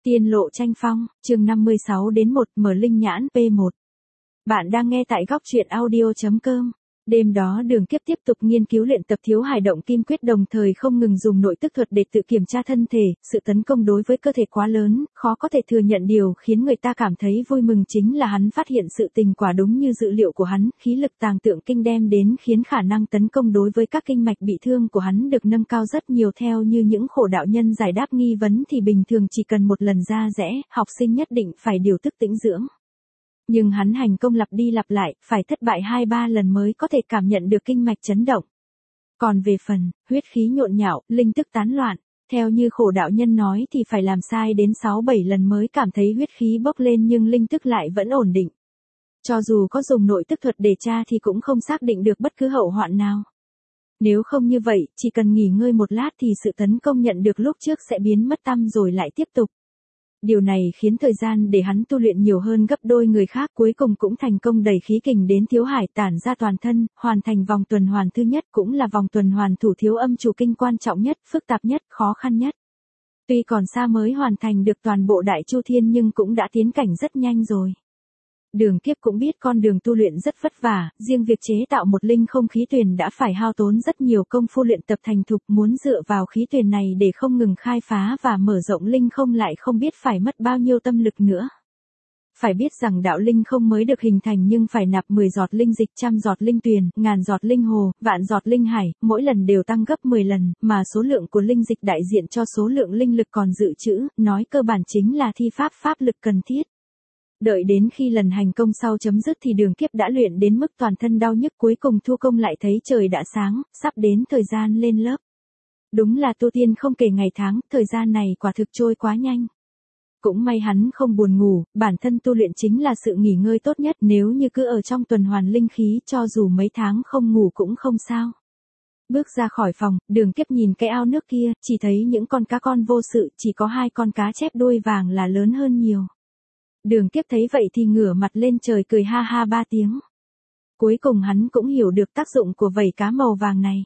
Tiên lộ tranh phong, chương 56 đến 1 mở linh nhãn P1. Bạn đang nghe tại góc truyện audio.com. Đêm đó Đường Kiếp tiếp tục nghiên cứu luyện tập Thiếu Hải Động Kim Quyết, đồng thời không ngừng dùng nội tức thuật để tự kiểm tra thân thể. Sự tấn công đối với cơ thể quá lớn, khó có thể thừa nhận. Điều khiến người ta cảm thấy vui mừng chính là hắn phát hiện sự tình quả đúng như dự liệu của hắn, khí lực tàng tượng kinh đem đến khiến khả năng tấn công đối với các kinh mạch bị thương của hắn được nâng cao rất nhiều. Theo như những khổ đạo nhân giải đáp nghi vấn thì bình thường chỉ cần một lần ra rẽ, học sinh nhất định phải điều tức tĩnh dưỡng. Nhưng hắn hành công lặp đi lặp lại, phải thất bại 2-3 lần mới có thể cảm nhận được kinh mạch chấn động. Còn về phần, huyết khí nhộn nhạo, linh tức tán loạn, theo như khổ đạo nhân nói thì phải làm sai đến 6-7 lần mới cảm thấy huyết khí bốc lên nhưng linh tức lại vẫn ổn định. Cho dù có dùng nội tức thuật để tra thì cũng không xác định được bất cứ hậu hoạn nào. Nếu không như vậy, chỉ cần nghỉ ngơi một lát thì sự tấn công nhận được lúc trước sẽ biến mất tăm rồi lại tiếp tục. Điều này khiến thời gian để hắn tu luyện nhiều hơn gấp đôi người khác, cuối cùng cũng thành công đẩy khí kình đến Thiếu Hải tản ra toàn thân, hoàn thành vòng tuần hoàn thứ nhất, cũng là vòng tuần hoàn thủ Thiếu Âm Chủ Kinh quan trọng nhất, phức tạp nhất, khó khăn nhất. Tuy còn xa mới hoàn thành được toàn bộ Đại Chu Thiên nhưng cũng đã tiến cảnh rất nhanh rồi. Đường Kiếp cũng biết con đường tu luyện rất vất vả, riêng việc chế tạo một linh không khí tuyền đã phải hao tốn rất nhiều công phu luyện tập thành thục, muốn dựa vào khí tuyền này để không ngừng khai phá và mở rộng linh không lại không biết phải mất bao nhiêu tâm lực nữa. Phải biết rằng đạo linh không mới được hình thành nhưng phải nạp 10 giọt linh dịch, 100 giọt linh tuyền, ngàn giọt linh hồ, vạn giọt linh hải, mỗi lần đều tăng gấp 10 lần, mà số lượng của linh dịch đại diện cho số lượng linh lực còn dự trữ, nói cơ bản chính là thi pháp lực cần thiết. Đợi đến khi lần hành công sau chấm dứt thì Đường Kiếp đã luyện đến mức toàn thân đau nhức, cuối cùng thu công lại thấy trời đã sáng, sắp đến thời gian lên lớp. Đúng là tu tiên không kể ngày tháng, thời gian này quả thực trôi quá nhanh. Cũng may hắn không buồn ngủ, bản thân tu luyện chính là sự nghỉ ngơi tốt nhất, nếu như cứ ở trong tuần hoàn linh khí cho dù mấy tháng không ngủ cũng không sao. Bước ra khỏi phòng, Đường Kiếp nhìn cái ao nước kia, chỉ thấy những con cá con vô sự, chỉ có 2 con cá chép đuôi vàng là lớn hơn nhiều. Đường Kiếp thấy vậy thì ngửa mặt lên trời cười ha ha 3 tiếng. Cuối cùng hắn cũng hiểu được tác dụng của vảy cá màu vàng này.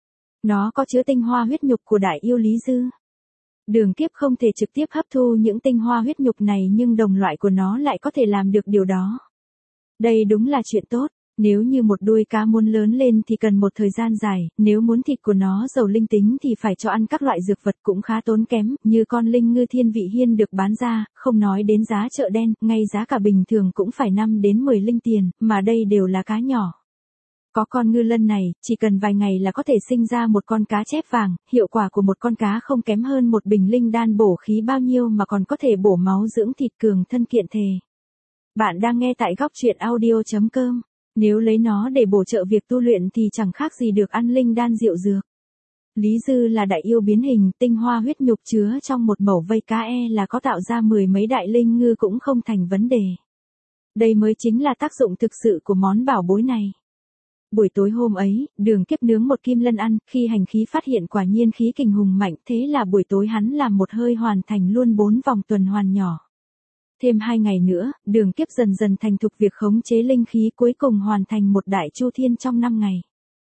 Nó có chứa tinh hoa huyết nhục của đại yêu Lý Dư. Đường Kiếp không thể trực tiếp hấp thu những tinh hoa huyết nhục này nhưng đồng loại của nó lại có thể làm được điều đó. Đây đúng là chuyện tốt. Nếu như một đuôi cá muốn lớn lên thì cần một thời gian dài, nếu muốn thịt của nó giàu linh tính thì phải cho ăn các loại dược vật cũng khá tốn kém, như con linh ngư Thiên Vị Hiên được bán ra, không nói đến giá chợ đen, ngay giá cả bình thường cũng phải 5 đến 10 linh tiền, mà đây đều là cá nhỏ. Có con ngư lân này, chỉ cần vài ngày là có thể sinh ra một con cá chép vàng, hiệu quả của một con cá không kém hơn một bình linh đan bổ khí bao nhiêu mà còn có thể bổ máu dưỡng thịt cường thân kiện thể. Bạn đang nghe tại góc truyện audio.com. Nếu lấy nó để bổ trợ việc tu luyện thì chẳng khác gì được ăn linh đan rượu dược. Lý Dư là đại yêu biến hình, tinh hoa huyết nhục chứa trong một mẩu vây cá là có tạo ra 10 mấy đại linh ngư cũng không thành vấn đề. Đây mới chính là tác dụng thực sự của món bảo bối này. Buổi tối hôm ấy, Đường Kiếp nướng một kim lân ăn, khi hành khí phát hiện quả nhiên khí kình hùng mạnh, thế là buổi tối hắn làm một hơi hoàn thành luôn 4 vòng tuần hoàn nhỏ. Thêm 2 ngày nữa, Đường Kiếp dần dần thành thục việc khống chế linh khí, cuối cùng hoàn thành một Đại Chu Thiên trong 5 ngày.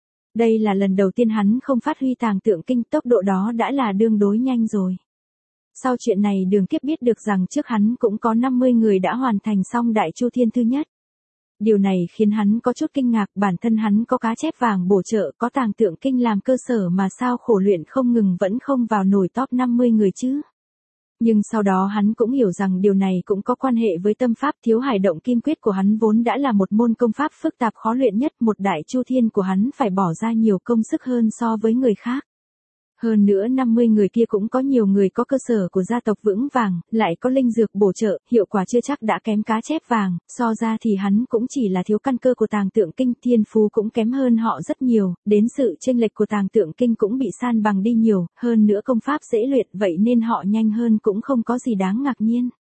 Đây là lần đầu tiên hắn không phát huy tàng tượng kinh, tốc độ đó đã là tương đối nhanh rồi. Sau chuyện này Đường Kiếp biết được rằng trước hắn cũng có 50 người đã hoàn thành xong Đại Chu Thiên thứ nhất. Điều này khiến hắn có chút kinh ngạc, bản thân hắn có cá chép vàng bổ trợ, có tàng tượng kinh làm cơ sở mà sao khổ luyện không ngừng vẫn không vào nổi top 50 người chứ. Nhưng sau đó hắn cũng hiểu rằng điều này cũng có quan hệ với tâm pháp Thiếu Hải Động Kim Quyết của hắn vốn đã là một môn công pháp phức tạp khó luyện nhất, một Đại Chu Thiên của hắn phải bỏ ra nhiều công sức hơn so với người khác. Hơn nữa 50 người kia cũng có nhiều người có cơ sở của gia tộc vững vàng, lại có linh dược bổ trợ, hiệu quả chưa chắc đã kém cá chép vàng, so ra thì hắn cũng chỉ là thiếu căn cơ của tàng tượng kinh, thiên phú cũng kém hơn họ rất nhiều, đến sự chênh lệch của tàng tượng kinh cũng bị san bằng đi nhiều, hơn nữa công pháp dễ luyện vậy nên họ nhanh hơn cũng không có gì đáng ngạc nhiên.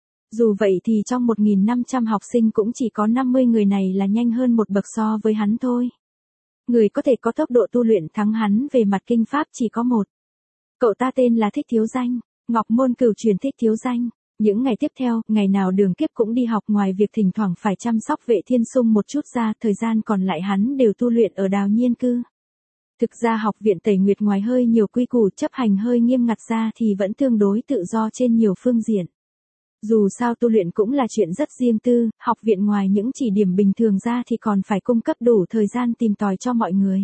Dù vậy thì trong 1.500 học sinh cũng chỉ có 50 người này là nhanh hơn một bậc so với hắn thôi. Người có thể có tốc độ tu luyện thắng hắn về mặt kinh pháp chỉ có một. Cậu ta tên là Thích Thiếu Danh, Ngọc Môn Cửu truyền Thích Thiếu Danh. Những ngày tiếp theo, ngày nào Đường Kiếp cũng đi học, ngoài việc thỉnh thoảng phải chăm sóc Vệ Thiên Sung một chút ra, thời gian còn lại hắn đều tu luyện ở Đào Nhiên Cư. Thực ra học viện Tẩy Nguyệt ngoài hơi nhiều quy củ chấp hành hơi nghiêm ngặt ra thì vẫn tương đối tự do trên nhiều phương diện. Dù sao tu luyện cũng là chuyện rất riêng tư, học viện ngoài những chỉ điểm bình thường ra thì còn phải cung cấp đủ thời gian tìm tòi cho mọi người.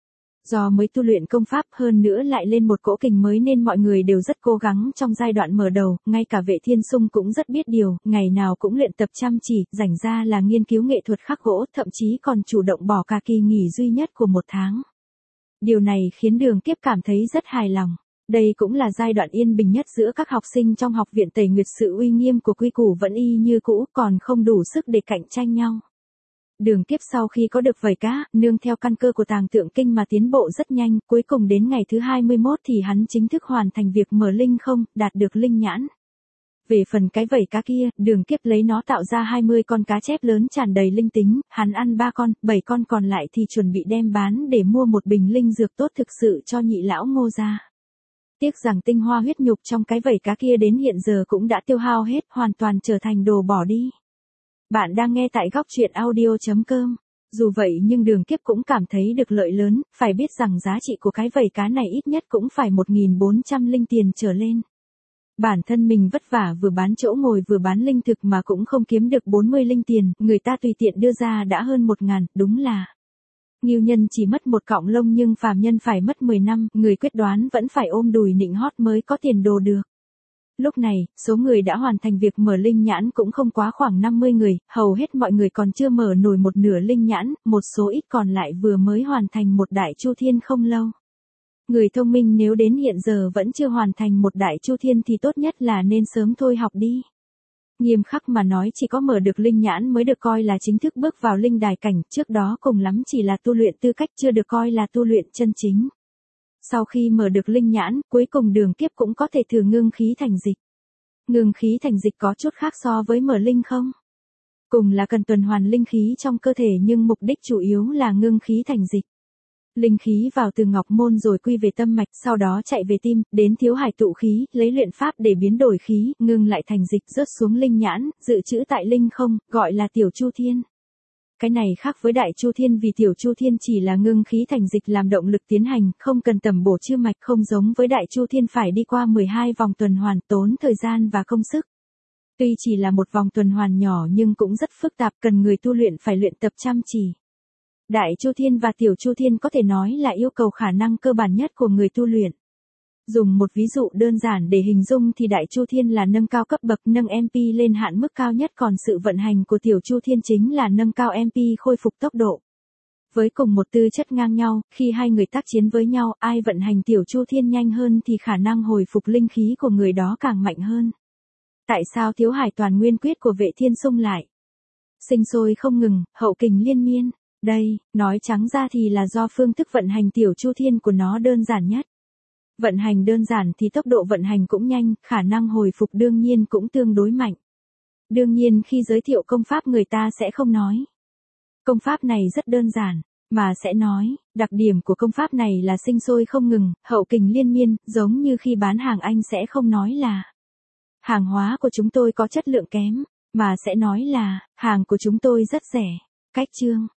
Do mới tu luyện công pháp hơn nữa lại lên một cỗ kình mới nên mọi người đều rất cố gắng trong giai đoạn mở đầu, ngay cả Vệ Thiên Sung cũng rất biết điều, ngày nào cũng luyện tập chăm chỉ, rảnh ra là nghiên cứu nghệ thuật khắc gỗ, thậm chí còn chủ động bỏ cả kỳ nghỉ duy nhất của 1 tháng. Điều này khiến Đường Kiếp cảm thấy rất hài lòng. Đây cũng là giai đoạn yên bình nhất giữa các học sinh trong học viện Tẩy Nguyệt, sự uy nghiêm của quy củ vẫn y như cũ, còn không đủ sức để cạnh tranh nhau. Đường Kiếp sau khi có được vảy cá, nương theo căn cơ của Tàng Tượng Kinh mà tiến bộ rất nhanh, cuối cùng đến ngày thứ 21 thì hắn chính thức hoàn thành việc mở linh không, đạt được linh nhãn. Về phần cái vảy cá kia, Đường Kiếp lấy nó tạo ra 20 con cá chép lớn tràn đầy linh tính, hắn ăn 3 con, 7 con còn lại thì chuẩn bị đem bán để mua một bình linh dược tốt thực sự cho nhị lão Ngô gia. Tiếc rằng tinh hoa huyết nhục trong cái vảy cá kia đến hiện giờ cũng đã tiêu hao hết, hoàn toàn trở thành đồ bỏ đi. Bạn đang nghe tại góc truyện audio.com. Dù vậy nhưng Đường Kiếp cũng cảm thấy được lợi lớn, phải biết rằng giá trị của cái vảy cá này ít nhất cũng phải 1.400 linh tiền trở lên. Bản thân mình vất vả vừa bán chỗ ngồi vừa bán linh thực mà cũng không kiếm được 40 linh tiền, người ta tùy tiện đưa ra đã hơn 1.000, đúng là. Ngưu nhân chỉ mất một cọng lông nhưng phàm nhân phải mất 10 năm, người quyết đoán vẫn phải ôm đùi nịnh hót mới có tiền đồ được. Lúc này, số người đã hoàn thành việc mở linh nhãn cũng không quá khoảng 50 người, hầu hết mọi người còn chưa mở nổi một nửa linh nhãn, một số ít còn lại vừa mới hoàn thành một đại chu thiên không lâu. Người thông minh nếu đến hiện giờ vẫn chưa hoàn thành một đại chu thiên thì tốt nhất là nên sớm thôi học đi. Nghiêm khắc mà nói chỉ có mở được linh nhãn mới được coi là chính thức bước vào linh đài cảnh, trước đó cùng lắm chỉ là tu luyện tư cách chưa được coi là tu luyện chân chính. Sau khi mở được linh nhãn, cuối cùng Đường Kiếp cũng có thể thử ngưng khí thành dịch. Ngưng khí thành dịch có chút khác so với mở linh không? Cùng là cần tuần hoàn linh khí trong cơ thể nhưng mục đích chủ yếu là ngưng khí thành dịch. Linh khí vào từ ngọc môn rồi quy về tâm mạch, sau đó chạy về tim, đến thiếu hải tụ khí, lấy luyện pháp để biến đổi khí, ngưng lại thành dịch, rớt xuống linh nhãn, dự trữ tại linh không, gọi là tiểu chu thiên. Cái này khác với đại chu thiên vì tiểu chu thiên chỉ là ngưng khí thành dịch làm động lực tiến hành, không cần tẩm bổ chư mạch, không giống với đại chu thiên phải đi qua 12 vòng tuần hoàn, tốn thời gian và công sức. Tuy chỉ là một vòng tuần hoàn nhỏ nhưng cũng rất phức tạp, cần người tu luyện phải luyện tập chăm chỉ. Đại chu thiên và tiểu chu thiên có thể nói là yêu cầu khả năng cơ bản nhất của người tu luyện. Dùng một ví dụ đơn giản để hình dung thì đại chu thiên là nâng cao cấp bậc, nâng MP lên hạn mức cao nhất, còn sự vận hành của tiểu chu thiên chính là nâng cao MP khôi phục tốc độ. Với cùng một tư chất ngang nhau, khi hai người tác chiến với nhau, ai vận hành tiểu chu thiên nhanh hơn thì khả năng hồi phục linh khí của người đó càng mạnh hơn. Tại sao thiếu hải toàn nguyên quyết của Vệ Thiên Sung lại sinh sôi không ngừng, hậu kình liên miên? Đây, nói trắng ra thì là do phương thức vận hành tiểu chu thiên của nó đơn giản nhất. Vận hành đơn giản thì tốc độ vận hành cũng nhanh, khả năng hồi phục đương nhiên cũng tương đối mạnh. Đương nhiên khi giới thiệu công pháp người ta sẽ không nói công pháp này rất đơn giản, mà sẽ nói, đặc điểm của công pháp này là sinh sôi không ngừng, hậu kình liên miên, giống như khi bán hàng anh sẽ không nói là hàng hóa của chúng tôi có chất lượng kém, mà sẽ nói là hàng của chúng tôi rất rẻ. Cách chương